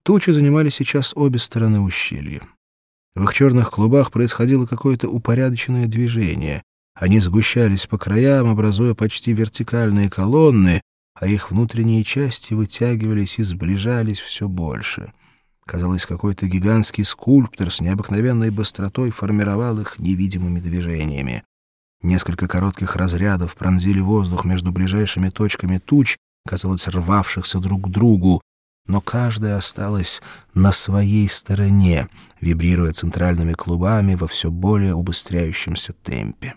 Тучи занимали сейчас обе стороны ущелья. В их черных клубах происходило какое-то упорядоченное движение. Они сгущались по краям, образуя почти вертикальные колонны, а их внутренние части вытягивались и сближались все больше. Казалось, какой-то гигантский скульптор с необыкновенной быстротой формировал их невидимыми движениями. Несколько коротких разрядов пронзили воздух между ближайшими точками туч, казалось, рвавшихся друг к другу, но каждая осталась на своей стороне, вибрируя центральными клубами во все более убыстряющемся темпе.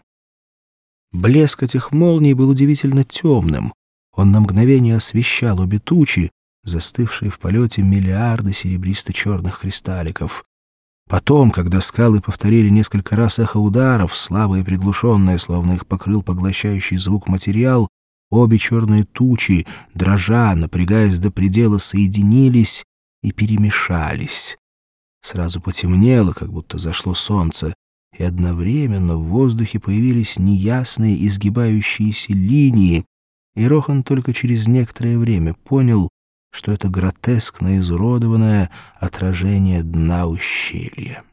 Блеск этих молний был удивительно темным. Он на мгновение освещал обе тучи, застывшие в полете миллиарды серебристо-черных кристалликов. Потом, когда скалы повторили несколько раз эхо ударов, слабое и приглушенное, словно их покрыл поглощающий звук материал, обе черные тучи, дрожа, напрягаясь до предела, соединились и перемешались. Сразу потемнело, как будто зашло солнце, и одновременно в воздухе появились неясные изгибающиеся линии, и Рохан только через некоторое время понял, что это гротескно изуродованное отражение дна ущелья.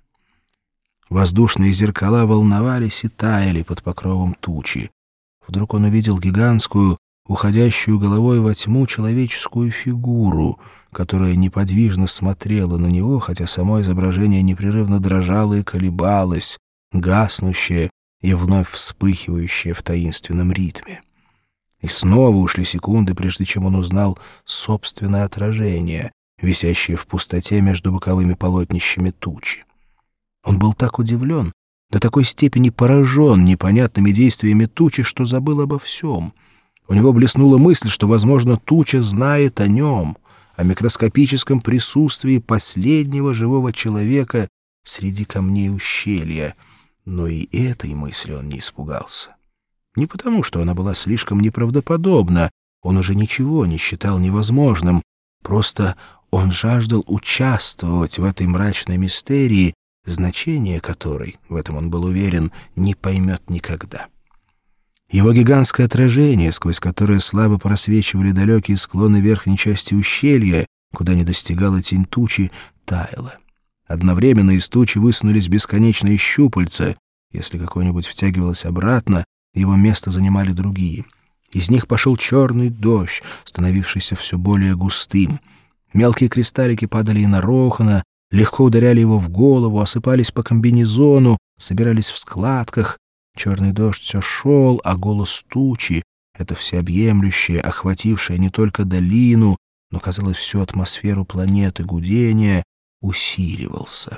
Воздушные зеркала волновались и таяли под покровом тучи. Вдруг он увидел гигантскую, уходящую головой во тьму человеческую фигуру, которая неподвижно смотрела на него, хотя само изображение непрерывно дрожало и колебалось, гаснущее и вновь вспыхивающее в таинственном ритме. И снова ушли секунды, прежде чем он узнал собственное отражение, висящее в пустоте между боковыми полотнищами тучи. Он был так удивлен, до такой степени поражен непонятными действиями тучи, что забыл обо всем. У него блеснула мысль, что, возможно, туча знает о нем, о микроскопическом присутствии последнего живого человека среди камней ущелья. Но и этой мысли он не испугался. Не потому, что она была слишком неправдоподобна, он уже ничего не считал невозможным, просто он жаждал участвовать в этой мрачной мистерии, значение которой, в этом он был уверен, не поймет никогда. Его гигантское отражение, сквозь которое слабо просвечивали далекие склоны верхней части ущелья, куда не достигала тень тучи, таяло. Одновременно из тучи высунулись бесконечные щупальца. Если какое-нибудь втягивалось обратно, его место занимали другие. Из них пошел черный дождь, становившийся все более густым. Мелкие кристаллики падали и на Рохана, легко ударяли его в голову, осыпались по комбинезону, собирались в складках. Черный дождь все шел, а голос тучи, это всеобъемлющее, охватившее не только долину, но, казалось, всю атмосферу планеты гудения, усиливался.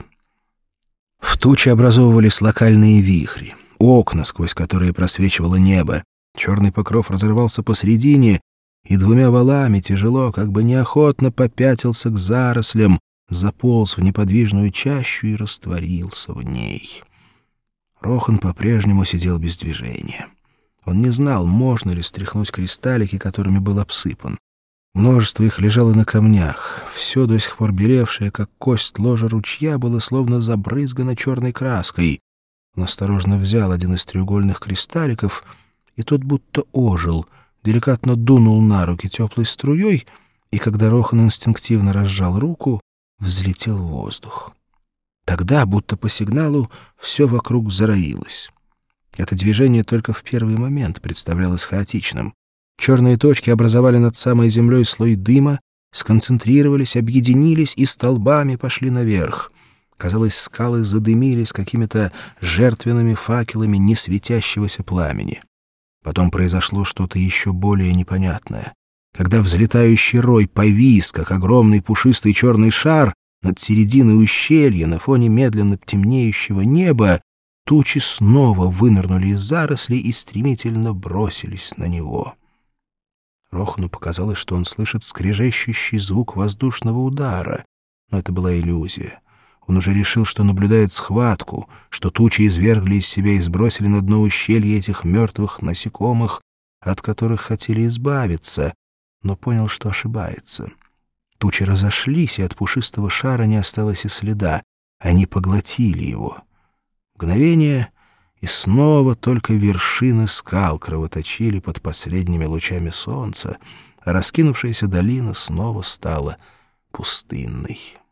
В туче образовывались локальные вихри, окна, сквозь которые просвечивало небо. Черный покров разорвался посредине, и двумя валами тяжело, как бы неохотно попятился к зарослям, заполз в неподвижную чащу и растворился в ней. Рохан по-прежнему сидел без движения. Он не знал, можно ли стряхнуть кристаллики, которыми был обсыпан. Множество их лежало на камнях. Все до сих пор белевшее, как кость ложа ручья, было словно забрызгано черной краской. Он осторожно взял один из треугольных кристалликов, и тот будто ожил, деликатно дунул на руки теплой струей, и когда Рохан инстинктивно разжал руку, взлетел в воздух. Тогда, будто по сигналу, все вокруг зароилось. Это движение только в первый момент представлялось хаотичным. Черные точки образовали над самой землей слой дыма, сконцентрировались, объединились и столбами пошли наверх. Казалось, скалы задымились какими-то жертвенными факелами несветящегося пламени. Потом произошло что-то еще более непонятное. Когда взлетающий рой повис, как огромный пушистый черный шар, над серединой ущелья, на фоне медленно темнеющего неба, тучи снова вынырнули из зарослей и стремительно бросились на него. Рохану показалось, что он слышит скрежещущий звук воздушного удара, но это была иллюзия. Он уже решил, что наблюдает схватку, что тучи извергли из себя и сбросили на дно ущелья этих мертвых насекомых, от которых хотели избавиться, но понял, что ошибается. Тучи разошлись, и от пушистого шара не осталось и следа. Они поглотили его. Мгновение, и снова только вершины скал кровоточили под последними лучами солнца, а раскинувшаяся долина снова стала пустынной.